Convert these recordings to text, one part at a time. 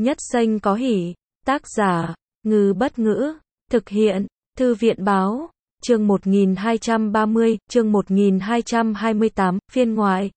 Nhất xanh có hỉ. Tác giả, Ngư Bất Ngữ. Thực hiện, Thư viện Báo. Chương 1230, chương 1228, phiên ngoại.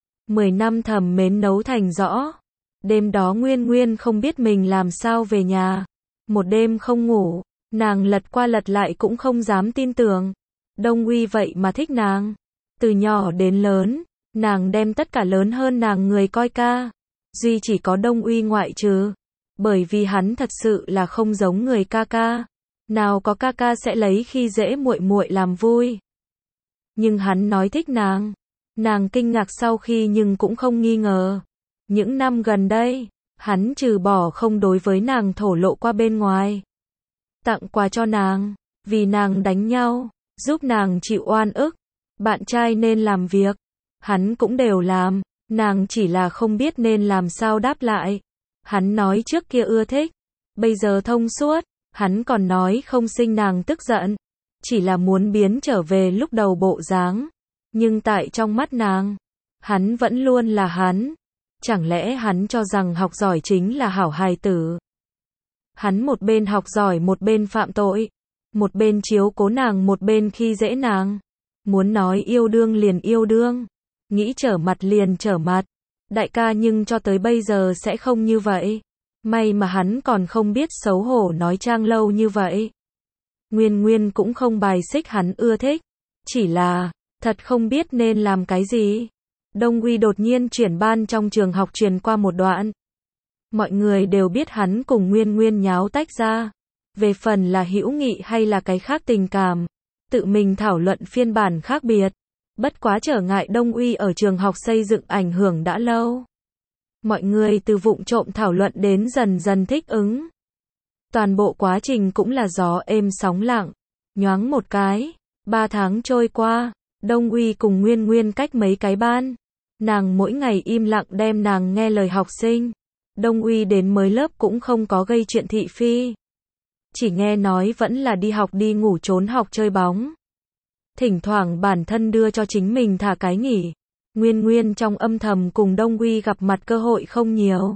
10 năm thầm mến nấu thành rõ. Đêm đó Nguyên Nguyên không biết mình làm sao về nhà. Một đêm không ngủ, nàng lật qua lật lại cũng không dám tin tưởng. Đông Uy vậy mà thích nàng. Từ nhỏ đến lớn, nàng đem tất cả lớn hơn nàng người coi ca. Duy chỉ có Đông Uy ngoại trừ. Bởi vì hắn thật sự là không giống người ca ca. Nào có ca ca sẽ lấy khi dễ muội muội làm vui. Nhưng hắn nói thích nàng. Nàng kinh ngạc sau khi nhưng cũng không nghi ngờ. Những năm gần đây, hắn trừ bỏ không đối với nàng thổ lộ qua bên ngoài. Tặng quà cho nàng, vì nàng đánh nhau, giúp nàng chịu oan ức. Bạn trai nên làm việc, hắn cũng đều làm, nàng chỉ là không biết nên làm sao đáp lại. Hắn nói trước kia ưa thích, bây giờ thông suốt, hắn còn nói không sinh nàng tức giận, chỉ là muốn biến trở về lúc đầu bộ dáng. Nhưng tại trong mắt nàng, hắn vẫn luôn là hắn. Chẳng lẽ hắn cho rằng học giỏi chính là hảo hài tử? Hắn một bên học giỏi một bên phạm tội, một bên chiếu cố nàng một bên khi dễ nàng. Muốn nói yêu đương liền yêu đương, nghĩ trở mặt liền trở mặt. Đại ca nhưng cho tới bây giờ sẽ không như vậy. May mà hắn còn không biết xấu hổ nói trang lâu như vậy. Nguyên Nguyên cũng không bài xích hắn ưa thích, chỉ là thật không biết nên làm cái gì. Đông Uy đột nhiên chuyển ban trong trường học truyền qua một đoạn. Mọi người đều biết hắn cùng Nguyên Nguyên nháo tách ra. Về phần là hữu nghị hay là cái khác tình cảm, tự mình thảo luận phiên bản khác biệt. Bất quá trở ngại Đông Uy ở trường học xây dựng ảnh hưởng đã lâu. Mọi người từ vụng trộm thảo luận đến dần dần thích ứng. Toàn bộ quá trình cũng là gió êm sóng lặng. Nhoáng một cái, 3 tháng trôi qua, Đông Uy cùng Nguyên Nguyên cách mấy cái ban. Nàng mỗi ngày im lặng đem nàng nghe lời học sinh. Đông Uy đến mới lớp cũng không có gây chuyện thị phi. Chỉ nghe nói vẫn là đi học đi ngủ trốn học chơi bóng. Thỉnh thoảng bản thân đưa cho chính mình thả cái nghỉ. Nguyên Nguyên trong âm thầm cùng Đông Uy gặp mặt cơ hội không nhiều.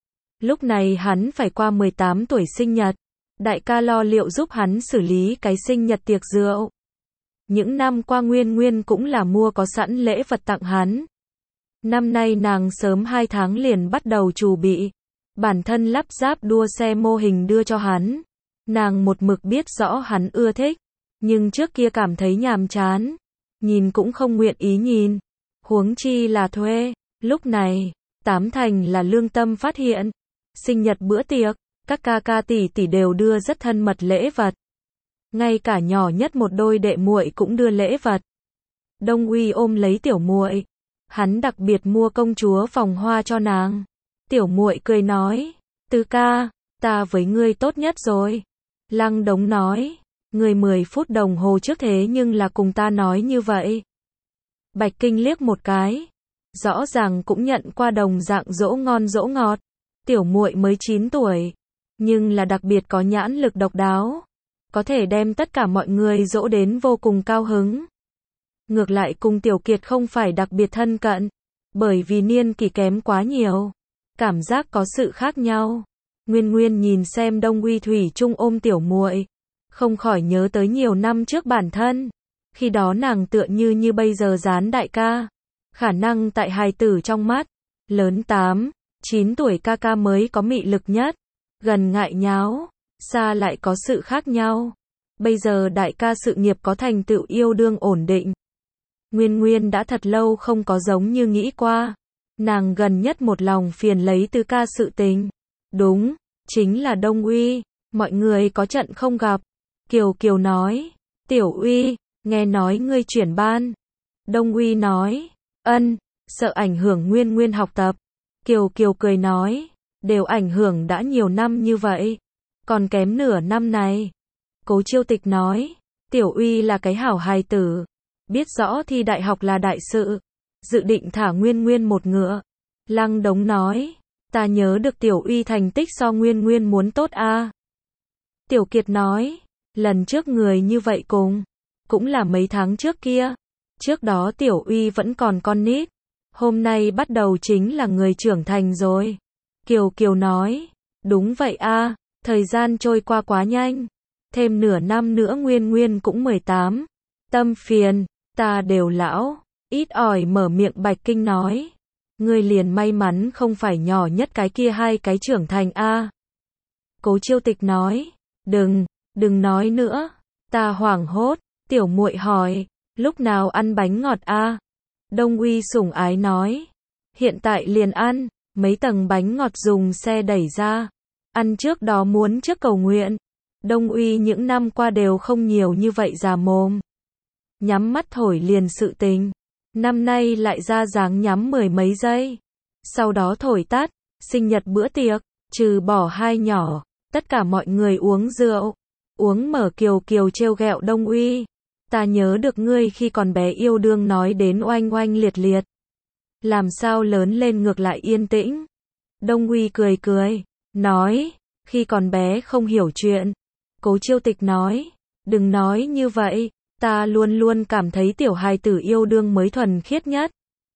Lúc này hắn phải qua 18 tuổi sinh nhật. Đại ca lo liệu giúp hắn xử lý cái sinh nhật tiệc rượu. Những năm qua Nguyên Nguyên cũng là mua có sẵn lễ vật tặng hắn. Năm nay nàng sớm 2 tháng liền bắt đầu chuẩn bị. Bản thân lắp ráp đua xe mô hình đưa cho hắn. Nàng một mực biết rõ hắn ưa thích. Nhưng trước kia cảm thấy nhàm chán. Nhìn cũng không nguyện ý nhìn. Huống chi là thuê. Lúc này, 8 thành là lương tâm phát hiện. Sinh nhật bữa tiệc, các ca ca tỷ tỷ đều đưa rất thân mật lễ vật. Ngay cả nhỏ nhất một đôi đệ muội cũng đưa lễ vật. Đông Uy ôm lấy tiểu muội. Hắn đặc biệt mua công chúa vòng hoa cho nàng. Tiểu muội cười nói, Tứ ca, ta với ngươi tốt nhất rồi. Lăng Đống nói, ngươi 10 phút đồng hồ trước thế nhưng là cùng ta nói như vậy. Bạch Kinh liếc một cái, rõ ràng cũng nhận qua đồng dạng dỗ ngon dỗ ngọt. Tiểu muội mới 9 tuổi, nhưng là đặc biệt có nhãn lực độc đáo, có thể đem tất cả mọi người dỗ đến vô cùng cao hứng. Ngược lại cùng Tiểu Kiệt không phải đặc biệt thân cận, bởi vì niên kỷ kém quá nhiều, cảm giác có sự khác nhau. Nguyên Nguyên nhìn xem Đông Uy thủy chung ôm tiểu muội, không khỏi nhớ tới nhiều năm trước bản thân. Khi đó nàng tựa như bây giờ dán đại ca. Khả năng tại hài tử trong mắt, lớn 8, 9 tuổi ca ca mới có mị lực nhất. Gần ngại nháo, xa lại có sự khác nhau. Bây giờ đại ca sự nghiệp có thành tựu yêu đương ổn định. Nguyên Nguyên đã thật lâu không có giống như nghĩ qua. Nàng gần nhất một lòng phiền lấy Tứ ca sự tình. Đúng, chính là Đông Uy. Mọi người có trận không gặp. Kiều Kiều nói, Tiểu Uy, nghe nói ngươi chuyển ban. Đông Uy nói, ân, sợ ảnh hưởng Nguyên Nguyên học tập. Kiều Kiều cười nói, đều ảnh hưởng đã nhiều năm như vậy. Còn kém nửa năm này. Cố Chiêu Tịch nói, Tiểu Uy là cái hảo hài tử. Biết rõ thi đại học là đại sự. Dự định thả Nguyên Nguyên một ngựa. Lăng Đống nói, ta nhớ được Tiểu Uy thành tích so Nguyên Nguyên muốn tốt a. Tiểu Kiệt nói, lần trước người như vậy cũng là mấy tháng trước kia. Trước đó Tiểu Uy vẫn còn con nít. Hôm nay bắt đầu chính là người trưởng thành rồi. Kiều Kiều nói, Đúng vậy a, thời gian trôi qua quá nhanh. Thêm nửa năm nữa Nguyên Nguyên cũng 18. Tâm phiền, ta đều lão. Ít ỏi mở miệng Bạch Kinh nói. Ngươi liền may mắn không phải nhỏ nhất cái kia hai cái trưởng thành a. Cố Chiêu Tịch nói. Đừng nói nữa. Ta hoảng hốt, tiểu muội hỏi, lúc nào ăn bánh ngọt a? Đông Uy sủng ái nói. Hiện tại liền ăn, mấy tầng bánh ngọt dùng xe đẩy ra. Ăn trước đó muốn trước cầu nguyện. Đông Uy những năm qua đều không nhiều như vậy già mồm. Nhắm mắt thổi liền sự tình. Năm nay lại ra dáng nhắm 10 mấy giây. Sau đó thổi tắt, sinh nhật bữa tiệc, trừ bỏ hai nhỏ, tất cả mọi người uống rượu. Uống mở Kiều Kiều trêu ghẹo Đông Uy. Ta nhớ được ngươi khi còn bé yêu đương nói đến oanh oanh liệt liệt. Làm sao lớn lên ngược lại yên tĩnh. Đông Uy cười cười, nói, khi còn bé không hiểu chuyện. Cố Chiêu Tịch nói, đừng nói như vậy, ta luôn luôn cảm thấy tiểu hài tử yêu đương mới thuần khiết nhất.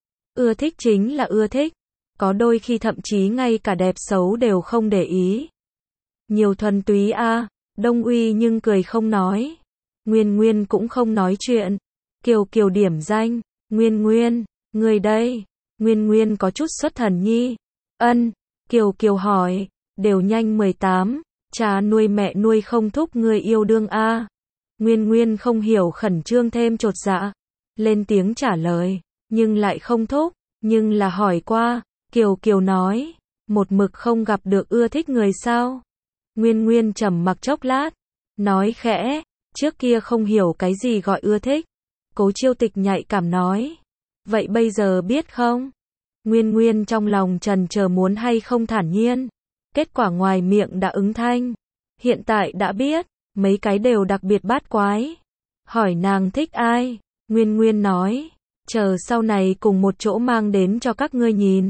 Ưa thích chính là ưa thích, có đôi khi thậm chí ngay cả đẹp xấu đều không để ý. Nhiều thuần túy a. Đông Uy nhưng cười không nói. Nguyên Nguyên cũng không nói chuyện. Kiều Kiều điểm danh, Nguyên Nguyên, người đây. Nguyên Nguyên có chút xuất thần nhi. Ân, Kiều Kiều hỏi, đều nhanh 18, cha nuôi mẹ nuôi không thúc người yêu đương a. Nguyên Nguyên không hiểu khẩn trương thêm chột dạ. Lên tiếng trả lời, nhưng lại không thúc, nhưng là hỏi qua. Kiều Kiều nói, một mực không gặp được ưa thích người sao. Nguyên Nguyên trầm mặc chốc lát, nói khẽ, trước kia không hiểu cái gì gọi ưa thích. Cố Chiêu Tịch nhạy cảm nói, vậy bây giờ biết không? Nguyên Nguyên trong lòng trần chờ muốn hay không thản nhiên. Kết quả ngoài miệng đã ứng thanh. Hiện tại đã biết, mấy cái đều đặc biệt bát quái. Hỏi nàng thích ai? Nguyên Nguyên nói, chờ sau này cùng một chỗ mang đến cho các ngươi nhìn.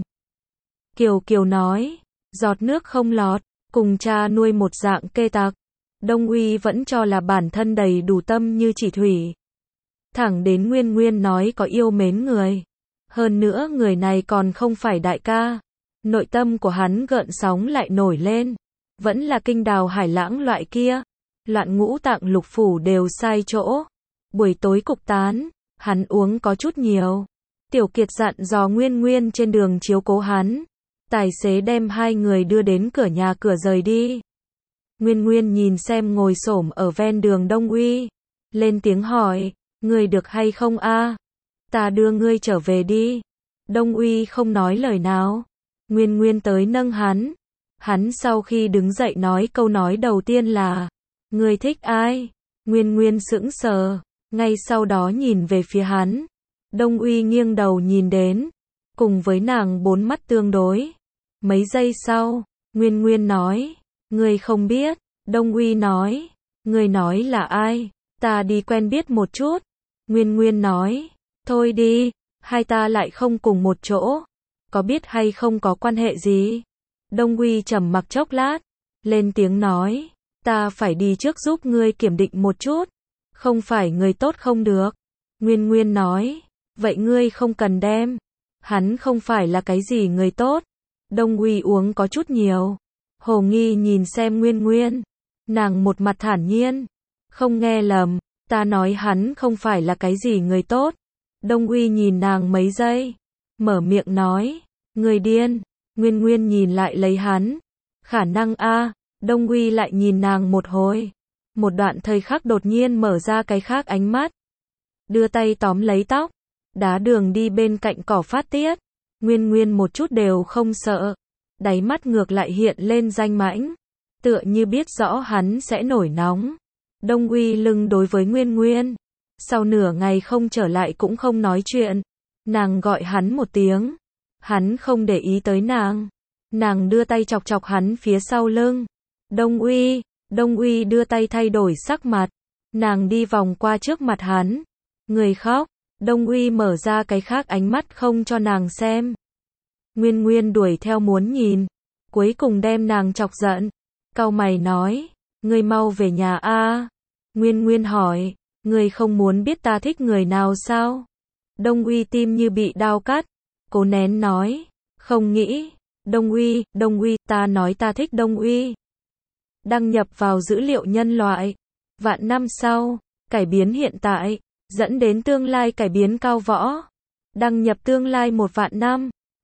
Kiều Kiều nói, giọt nước không lọt, cùng cha nuôi một dạng kê tặc. Đông Uy vẫn cho là bản thân đầy đủ tâm như chỉ thủy. Thẳng đến Nguyên Nguyên nói có yêu mến người. Hơn nữa người này còn không phải đại ca. Nội tâm của hắn gợn sóng lại nổi lên. Vẫn là kinh đào hải lãng loại kia. Loạn ngũ tạng lục phủ đều sai chỗ. Buổi tối cục tán, hắn uống có chút nhiều. Tiểu Kiệt dặn dò Nguyên Nguyên trên đường chiếu cố hắn. Tài xế đem hai người đưa đến cửa nhà cửa rời đi. Nguyên Nguyên nhìn xem ngồi xổm ở ven đường Đông Uy. Lên tiếng hỏi, người được hay không a? Ta đưa ngươi trở về đi. Đông Uy không nói lời nào. Nguyên Nguyên tới nâng hắn. Hắn sau khi đứng dậy nói câu nói đầu tiên là, ngươi thích ai? Nguyên Nguyên sững sờ. Ngay sau đó nhìn về phía hắn. Đông Uy nghiêng đầu nhìn đến. Cùng với nàng bốn mắt tương đối. Mấy giây sau, Nguyên Nguyên nói, ngươi không biết. Đông Uy nói, ngươi nói là ai? Ta đi quen biết một chút. Nguyên Nguyên nói, thôi đi, hai ta lại không cùng một chỗ. Có biết hay không có quan hệ gì? Đông Uy trầm mặc chốc lát, lên tiếng nói, ta phải đi trước giúp ngươi kiểm định một chút. Không phải người tốt không được. Nguyên Nguyên nói, vậy ngươi không cần đem. Hắn không phải là cái gì người tốt. Đông Uy uống có chút nhiều. Hồ nghi nhìn xem Nguyên Nguyên. Nàng một mặt thản nhiên. Không nghe lầm, ta nói hắn không phải là cái gì người tốt. Đông Uy nhìn nàng mấy giây. Mở miệng nói, người điên. Nguyên Nguyên nhìn lại lấy hắn. Khả năng a. Đông Uy lại nhìn nàng một hồi. Một đoạn thời khắc đột nhiên mở ra cái khác ánh mắt. Đưa tay tóm lấy tóc. Đá đường đi bên cạnh cỏ phát tiết. Nguyên Nguyên một chút đều không sợ. Đáy mắt ngược lại hiện lên danh mãnh. Tựa như biết rõ hắn sẽ nổi nóng. Đông Uy lưng đối với Nguyên Nguyên. Sau nửa ngày không trở lại cũng không nói chuyện. Nàng gọi hắn một tiếng. Hắn không để ý tới nàng. Nàng đưa tay chọc chọc hắn phía sau lưng. Đông Uy. Đông Uy đưa tay thay đổi sắc mặt. Nàng đi vòng qua trước mặt hắn. Người khóc. Đông Uy mở ra cái khác ánh mắt không cho nàng xem. Nguyên Nguyên đuổi theo muốn nhìn. Cuối cùng đem nàng chọc giận. Cau mày nói. Ngươi mau về nhà a. Nguyên Nguyên hỏi. Ngươi không muốn biết ta thích người nào sao? Đông Uy tim như bị đao cắt. Cố nén nói. Không nghĩ. Đông Uy, ta nói ta thích Đông Uy. Đăng nhập vào dữ liệu nhân loại. Vạn năm sau, cải biến hiện tại, dẫn đến tương lai cải biến cao võ. Đăng nhập tương lai 1 vạn năm.